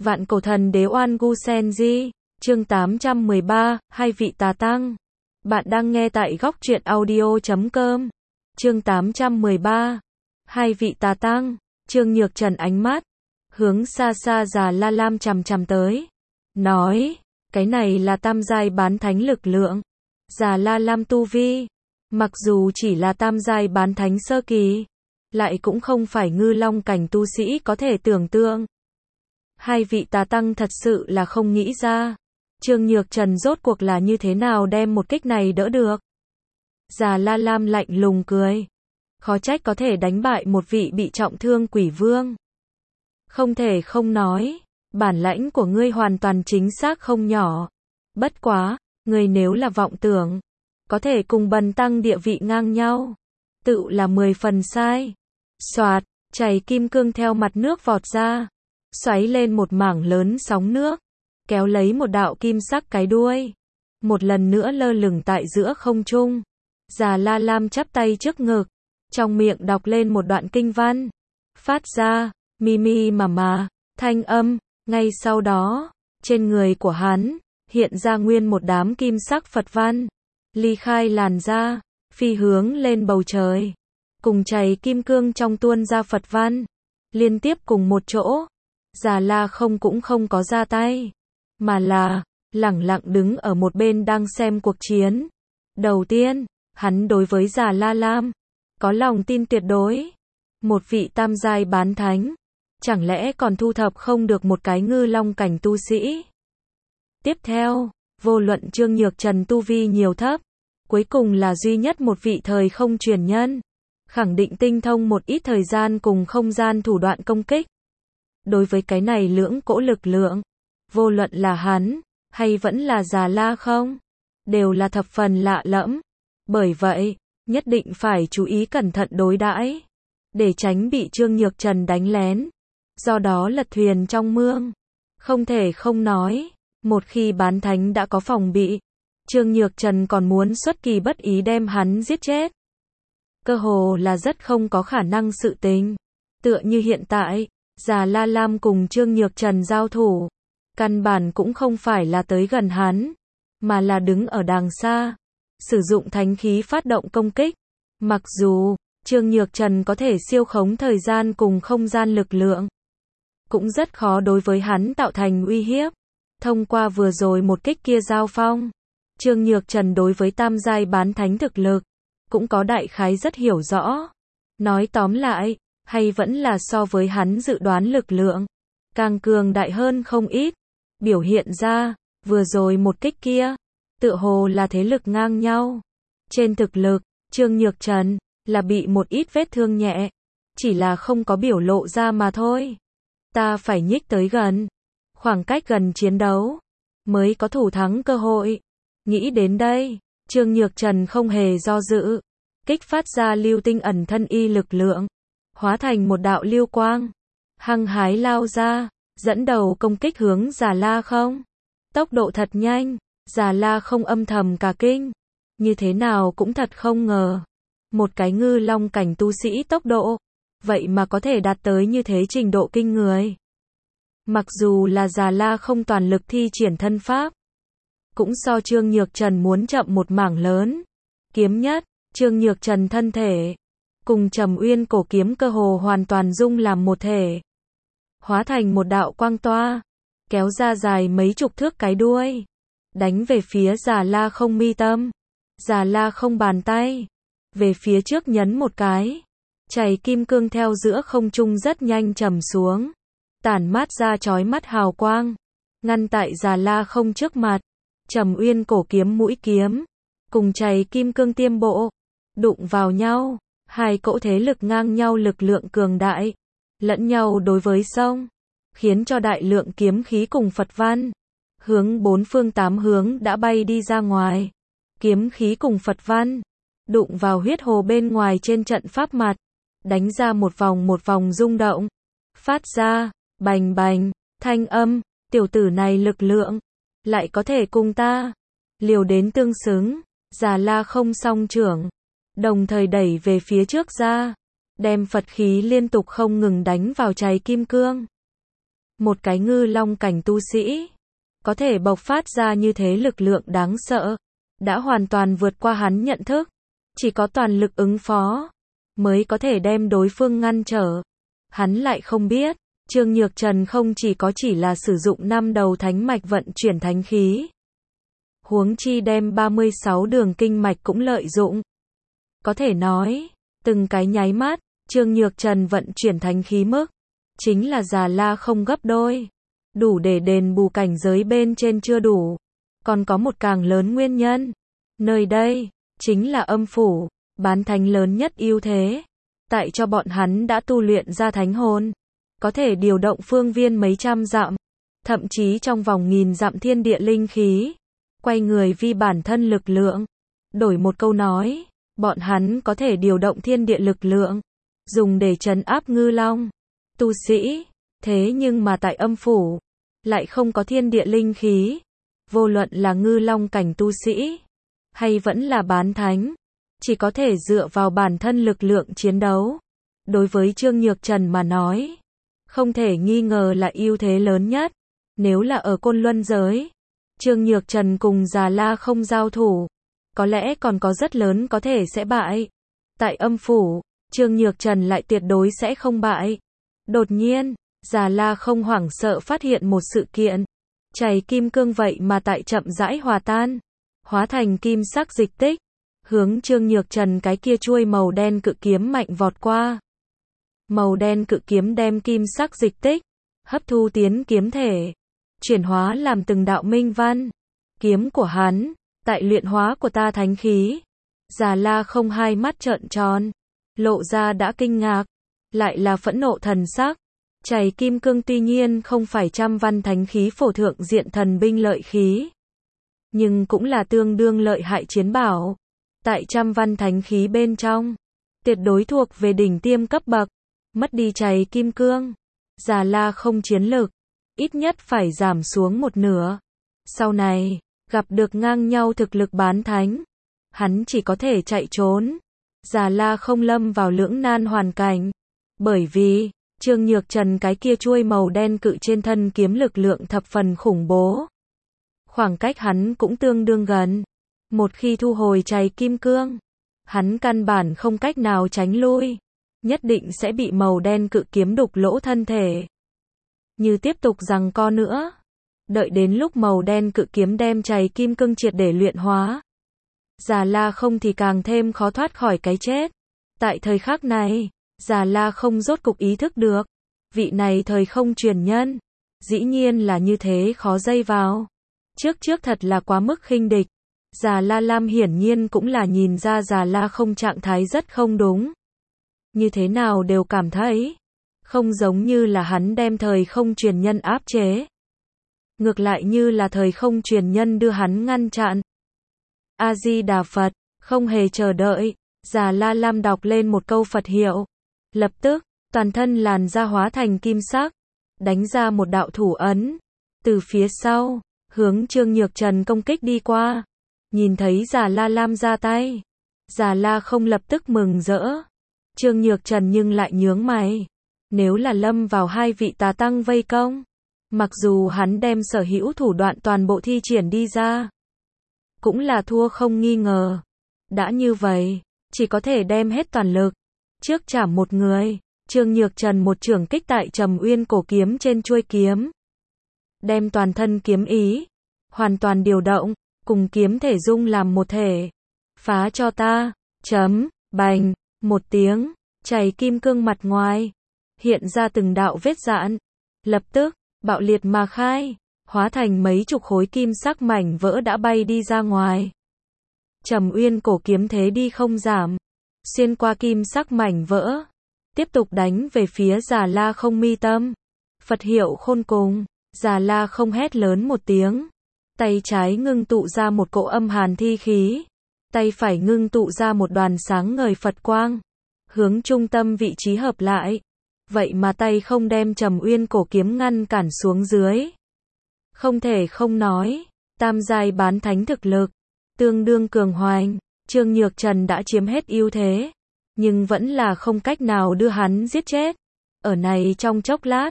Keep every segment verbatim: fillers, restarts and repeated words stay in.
Vạn cổ thần đế Oan Gu Sen Di, chương tám trăm mười ba, hai vị tà tăng. Bạn đang nghe tại góc truyện audio chấm com. Chương tám trăm mười ba, hai vị tà tăng. Trương Nhược Trần ánh mắt hướng xa xa Già La Lam chằm chằm tới, nói, cái này là tam giai bán thánh lực lượng. Già La Lam tu vi, mặc dù chỉ là tam giai bán thánh sơ kỳ, lại cũng không phải ngư long cảnh tu sĩ có thể tưởng tượng. Hai vị tà tăng thật sự là không nghĩ ra, Trương Nhược Trần rốt cuộc là như thế nào đem một kích này đỡ được. Già La Lam lạnh lùng cười, khó trách có thể đánh bại một vị bị trọng thương quỷ vương. Không thể không nói, bản lãnh của ngươi hoàn toàn chính xác không nhỏ. Bất quá, ngươi nếu là vọng tưởng, có thể cùng bần tăng địa vị ngang nhau, tự là mười phần sai. Soạt, chày kim cương theo mặt nước vọt ra, xoáy lên một mảng lớn sóng nước, kéo lấy một đạo kim sắc cái đuôi, một lần nữa lơ lửng tại giữa không trung. Già La Lam chắp tay trước ngực, trong miệng đọc lên một đoạn kinh văn, phát ra mi mi mà mà thanh âm. Ngay sau đó, trên người của hắn hiện ra nguyên một đám kim sắc Phật văn, ly khai làn da, phi hướng lên bầu trời, cùng chày kim cương trong tuôn ra Phật văn, liên tiếp cùng một chỗ. Già La không cũng không có ra tay, mà là lẳng lặng đứng ở một bên đang xem cuộc chiến. Đầu tiên, hắn đối với Già La Lam có lòng tin tuyệt đối. Một vị tam giai bán thánh, chẳng lẽ còn thu thập không được một cái ngư long cảnh tu sĩ? Tiếp theo, vô luận Trương Nhược Trần tu vi nhiều thấp, cuối cùng là duy nhất một vị thời không truyền nhân, khẳng định tinh thông một ít thời gian cùng không gian thủ đoạn công kích. Đối với cái này lưỡng cỗ lực lượng, vô luận là hắn, hay vẫn là Già La không, đều là thập phần lạ lẫm. Bởi vậy, nhất định phải chú ý cẩn thận đối đãi, để tránh bị Trương Nhược Trần đánh lén, do đó lật thuyền trong mương. Không thể không nói, một khi bán thánh đã có phòng bị, Trương Nhược Trần còn muốn xuất kỳ bất ý đem hắn giết chết, cơ hồ là rất không có khả năng sự tình. Tựa như hiện tại, Già La Lam cùng Trương Nhược Trần giao thủ, căn bản cũng không phải là tới gần hắn, mà là đứng ở đàng xa, sử dụng thánh khí phát động công kích. Mặc dù Trương Nhược Trần có thể siêu khống thời gian cùng không gian lực lượng, cũng rất khó đối với hắn tạo thành uy hiếp. Thông qua vừa rồi một kích kia giao phong, Trương Nhược Trần đối với tam giai bán thánh thực lực cũng có đại khái rất hiểu rõ. Nói tóm lại, hay vẫn là so với hắn dự đoán lực lượng càng cường đại hơn không ít. Biểu hiện ra, vừa rồi một kích kia, tựa hồ là thế lực ngang nhau. Trên thực lực, Trương Nhược Trần là bị một ít vết thương nhẹ, chỉ là không có biểu lộ ra mà thôi. Ta phải nhích tới gần, khoảng cách gần chiến đấu, mới có thủ thắng cơ hội. Nghĩ đến đây, Trương Nhược Trần không hề do dự, kích phát ra lưu tinh ẩn thân y lực lượng, hóa thành một đạo lưu quang, hăng hái lao ra, dẫn đầu công kích hướng Già La không. Tốc độ thật nhanh, Già La không âm thầm cả kinh, như thế nào cũng thật không ngờ, một cái ngư long cảnh tu sĩ tốc độ, vậy mà có thể đạt tới như thế trình độ kinh người. Mặc dù là Già La không toàn lực thi triển thân pháp, cũng so Trương Nhược Trần muốn chậm một mảng lớn. Kiếm nhất, Trương Nhược Trần thân thể cùng Trầm Uyên cổ kiếm cơ hồ hoàn toàn dung làm một thể, hóa thành một đạo quang toa, kéo ra dài mấy chục thước cái đuôi, đánh về phía Già La không mi tâm. Già La không bàn tay về phía trước nhấn một cái, chày kim cương theo giữa không trung rất nhanh trầm xuống, tản mát ra chói mắt hào quang, ngăn tại Già La không trước mặt. Trầm Uyên cổ kiếm mũi kiếm cùng chày kim cương tiêm bộ đụng vào nhau, hai cỗ thế lực ngang nhau lực lượng cường đại, lẫn nhau đối với sông, khiến cho đại lượng kiếm khí cùng Phật văn hướng bốn phương tám hướng đã bay đi ra ngoài. Kiếm khí cùng Phật văn đụng vào huyết hồ bên ngoài trên trận pháp mặt, đánh ra một vòng một vòng rung động, phát ra bành bành thanh âm. Tiểu tử này lực lượng lại có thể cùng ta liều đến tương xứng. Già La không song trưởng, đồng thời đẩy về phía trước ra, đem Phật khí liên tục không ngừng đánh vào chày kim cương. Một cái ngư long cảnh tu sĩ, có thể bộc phát ra như thế lực lượng đáng sợ, đã hoàn toàn vượt qua hắn nhận thức. Chỉ có toàn lực ứng phó, mới có thể đem đối phương ngăn trở. Hắn lại không biết, Trương Nhược Trần không chỉ có chỉ là sử dụng năm đầu thánh mạch vận chuyển thánh khí. Huống chi đem ba mươi sáu đường kinh mạch cũng lợi dụng. Có thể nói, từng cái nháy mắt, Trương Nhược Trần vận chuyển thánh khí mức, chính là Già La không gấp đôi. Đủ để đền bù cảnh giới bên trên chưa đủ. Còn có một càng lớn nguyên nhân. Nơi đây, chính là âm phủ, bán thánh lớn nhất ưu thế. Tại cho bọn hắn đã tu luyện ra thánh hồn. Có thể điều động phương viên mấy trăm dặm. Thậm chí trong vòng nghìn dặm thiên địa linh khí. Quay người vi bản thân lực lượng. Đổi một câu nói, bọn hắn có thể điều động thiên địa lực lượng. Dùng để trấn áp ngư long. Tu sĩ. Thế nhưng mà tại âm phủ, lại không có thiên địa linh khí. Vô luận là ngư long cảnh tu sĩ, hay vẫn là bán thánh, chỉ có thể dựa vào bản thân lực lượng chiến đấu. Đối với Trương Nhược Trần mà nói, không thể nghi ngờ là ưu thế lớn nhất. Nếu là ở Côn Luân giới, Trương Nhược Trần cùng Già La không giao thủ, có lẽ còn có rất lớn có thể sẽ bại. Tại âm phủ, Trương Nhược Trần lại tuyệt đối sẽ không bại. Đột nhiên, Già La không hoảng sợ phát hiện một sự kiện. Chày kim cương vậy mà tại chậm rãi hòa tan, hóa thành kim sắc dịch tích, hướng Trương Nhược Trần cái kia chuôi màu đen cự kiếm mạnh vọt qua. Màu đen cự kiếm đem kim sắc dịch tích, hấp thu tiến kiếm thể, chuyển hóa làm từng đạo minh văn. Kiếm của hắn, tại luyện hóa của ta thánh khí. Già La không hai mắt trợn tròn, lộ ra đã kinh ngạc, lại là phẫn nộ thần sắc. Chày kim cương tuy nhiên không phải trăm văn thánh khí phổ thượng diện thần binh lợi khí, nhưng cũng là tương đương lợi hại chiến bảo. Tại trăm văn thánh khí bên trong, tuyệt đối thuộc về đỉnh tiêm cấp bậc. Mất đi chày kim cương, Già La không chiến lực, ít nhất phải giảm xuống một nửa. Sau này, gặp được ngang nhau thực lực bán thánh, hắn chỉ có thể chạy trốn. Già La không lâm vào lưỡng nan hoàn cảnh, bởi vì Trương Nhược Trần cái kia chuôi màu đen cự trên thân kiếm lực lượng thập phần khủng bố. Khoảng cách hắn cũng tương đương gần. Một khi thu hồi chày kim cương, hắn căn bản không cách nào tránh lui. Nhất định sẽ bị màu đen cự kiếm đục lỗ thân thể. Như tiếp tục giằng co nữa, đợi đến lúc màu đen cự kiếm đem chày kim cương triệt để luyện hóa, Già La không thì càng thêm khó thoát khỏi cái chết. Tại thời khắc này, Già La không rốt cục ý thức được, vị này thời không truyền nhân, dĩ nhiên là như thế khó dây vào. Trước trước thật là quá mức khinh địch. Già La Lam hiển nhiên cũng là nhìn ra Già La không trạng thái rất không đúng. Như thế nào đều cảm thấy, không giống như là hắn đem thời không truyền nhân áp chế. Ngược lại như là thời không truyền nhân đưa hắn ngăn chặn. A-di-đà Phật, không hề chờ đợi, Già La Lam đọc lên một câu Phật hiệu. Lập tức, toàn thân làn da hóa thành kim sắc, đánh ra một đạo thủ ấn. Từ phía sau, hướng Trương Nhược Trần công kích đi qua. Nhìn thấy Già La Lam ra tay, Già La không lập tức mừng rỡ. Trương Nhược Trần nhưng lại nhướng mày. Nếu là lâm vào hai vị tà tăng vây công, mặc dù hắn đem sở hữu thủ đoạn toàn bộ thi triển đi ra, cũng là thua không nghi ngờ. Đã như vậy, chỉ có thể đem hết toàn lực. Trước chảm một người, Trương Nhược Trần một chưởng kích tại Trầm Uyên cổ kiếm trên chuôi kiếm. Đem toàn thân kiếm ý, hoàn toàn điều động, cùng kiếm thể dung làm một thể. Phá cho ta, chấm, bành, một tiếng, chày kim cương mặt ngoài, hiện ra từng đạo vết rạn. Lập tức, bạo liệt mà khai, hóa thành mấy chục khối kim sắc mảnh vỡ đã bay đi ra ngoài. Trầm Uyên cổ kiếm thế đi không giảm, xuyên qua kim sắc mảnh vỡ, tiếp tục đánh về phía Già La không mi tâm. Phật hiệu khôn cùng, Già La không hét lớn một tiếng, tay trái ngưng tụ ra một cỗ âm hàn thi khí, tay phải ngưng tụ ra một đoàn sáng ngời Phật quang, hướng trung tâm vị trí hợp lại. Vậy mà tay không đem Trầm Uyên cổ kiếm ngăn cản xuống dưới. Không thể không nói, tam giai bán thánh thực lực, tương đương cường hoành. Trương Nhược Trần đã chiếm hết ưu thế, nhưng vẫn là không cách nào đưa hắn giết chết. Ở này trong chốc lát,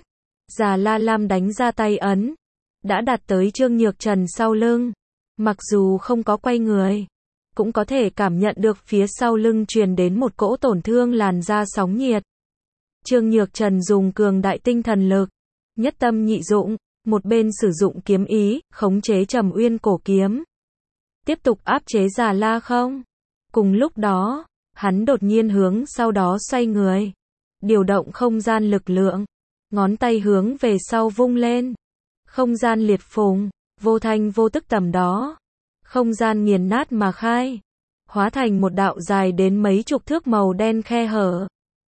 Già La Lam đánh ra tay ấn, đã đặt tới Trương Nhược Trần sau lưng. Mặc dù không có quay người, cũng có thể cảm nhận được phía sau lưng truyền đến một cỗ tổn thương làn da sóng nhiệt. Trương Nhược Trần dùng cường đại tinh thần lực, nhất tâm nhị dụng, một bên sử dụng kiếm ý, khống chế Trầm Uyên cổ kiếm. Tiếp tục áp chế Già La không. Cùng lúc đó, hắn đột nhiên hướng sau đó xoay người. Điều động không gian lực lượng. Ngón tay hướng về sau vung lên. Không gian liệt phùng, vô thanh vô tức tầm đó. Không gian nghiền nát mà khai. Hóa thành một đạo dài đến mấy chục thước màu đen khe hở.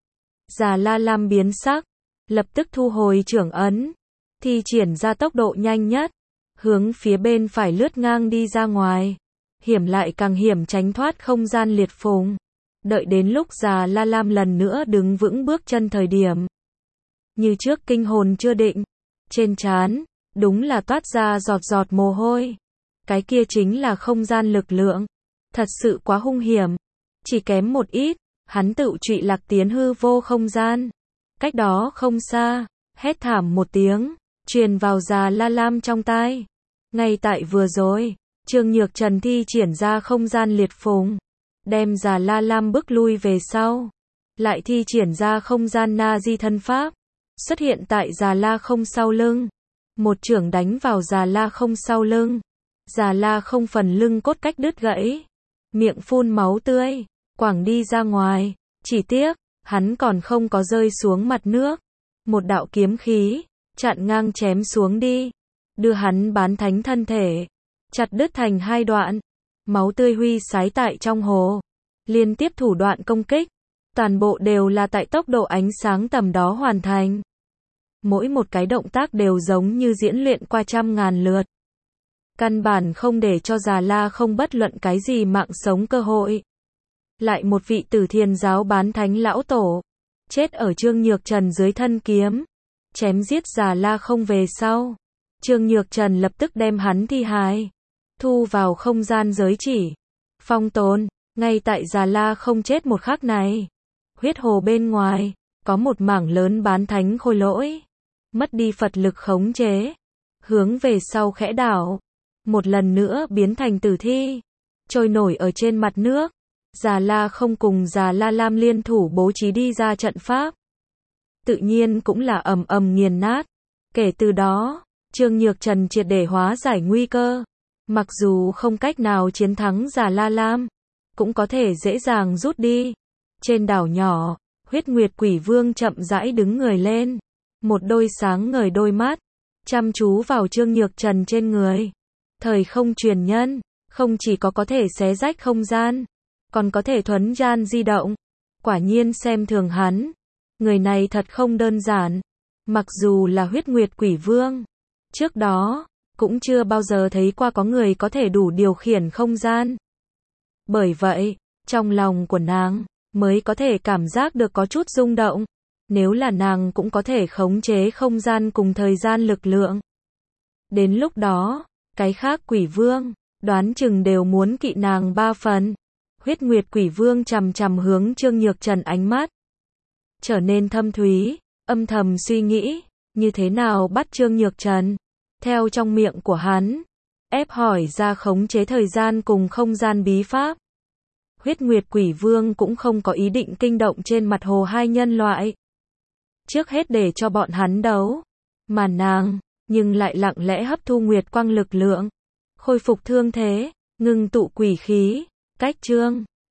Già La Lam biến sắc. Lập tức thu hồi trưởng ấn. Thi triển ra tốc độ nhanh nhất. Hướng phía bên phải lướt ngang đi ra ngoài. Hiểm lại càng hiểm tránh thoát không gian liệt phùng. Đợi đến lúc Già La Lam lần nữa đứng vững bước chân thời điểm. Như trước kinh hồn chưa định. Trên trán, đúng là toát ra giọt giọt mồ hôi. Cái kia chính là không gian lực lượng. Thật sự quá hung hiểm. Chỉ kém một ít, hắn tự trụy lạc tiến hư vô không gian. Cách đó không xa, hét thảm một tiếng, truyền vào Già La Lam trong tai. Ngay tại vừa rồi, Trương Nhược Trần thi triển ra không gian liệt phùng, đem Già La Lam bức lui về sau. Lại thi triển ra không gian na di thân pháp, xuất hiện tại Già La không sau lưng. Một chưởng đánh vào Già La không sau lưng. Già La không phần lưng cốt cách đứt gãy. Miệng phun máu tươi, quẳng đi ra ngoài. Chỉ tiếc, hắn còn không có rơi xuống mặt nước. Một đạo kiếm khí, chặn ngang chém xuống đi. Đưa hắn bán thánh thân thể, chặt đứt thành hai đoạn. Máu tươi huy sái tại trong hồ. Liên tiếp thủ đoạn công kích. Toàn bộ đều là tại tốc độ ánh sáng tầm đó hoàn thành. Mỗi một cái động tác đều giống như diễn luyện qua trăm ngàn lượt. Căn bản không để cho Già La không bất luận cái gì mạng sống cơ hội. Lại một vị Tử Thiền giáo bán thánh lão tổ, chết ở Trương Nhược Trần dưới thân kiếm. Chém giết Già La không về sau. Trương Nhược Trần lập tức đem hắn thi hài. Thu vào không gian giới chỉ. Phong tồn, ngay tại Già La không chết một khắc này. Huyết hồ bên ngoài, có một mảng lớn bán thánh khôi lỗi. Mất đi Phật lực khống chế. Hướng về sau khẽ đảo. Một lần nữa biến thành tử thi. Trôi nổi ở trên mặt nước. Già La không cùng Già La Lam liên thủ bố trí đi ra trận pháp. Tự nhiên cũng là ầm ầm nghiền nát. Kể từ đó, Trương Nhược Trần triệt để hóa giải nguy cơ. Mặc dù không cách nào chiến thắng Già La Lam, cũng có thể dễ dàng rút đi. Trên đảo nhỏ, Huyết Nguyệt Quỷ Vương chậm rãi đứng người lên. Một đôi sáng ngời đôi mắt, chăm chú vào Trương Nhược Trần trên người. Thời không truyền nhân, không chỉ có có thể xé rách không gian, còn có thể thuấn gian di động. Quả nhiên xem thường hắn. Người này thật không đơn giản. Mặc dù là Huyết Nguyệt Quỷ Vương, trước đó, cũng chưa bao giờ thấy qua có người có thể đủ điều khiển không gian. Bởi vậy, trong lòng của nàng, mới có thể cảm giác được có chút rung động. Nếu là nàng cũng có thể khống chế không gian cùng thời gian lực lượng. Đến lúc đó, cái khác quỷ vương, đoán chừng đều muốn kỵ nàng ba phần. Huyết Nguyệt Quỷ Vương chằm chằm hướng Trương Nhược Trần ánh mắt. Trở nên thâm thúy, âm thầm suy nghĩ, như thế nào bắt Trương Nhược Trần. Theo trong miệng của hắn, ép hỏi ra khống chế thời gian cùng không gian bí pháp. Huyết Nguyệt Quỷ Vương cũng không có ý định kinh động trên mặt hồ hai nhân loại. Trước hết để cho bọn hắn đấu. Mà nàng, nhưng lại lặng lẽ hấp thu nguyệt quang lực lượng. Khôi phục thương thế, ngưng tụ quỷ khí, cách Trương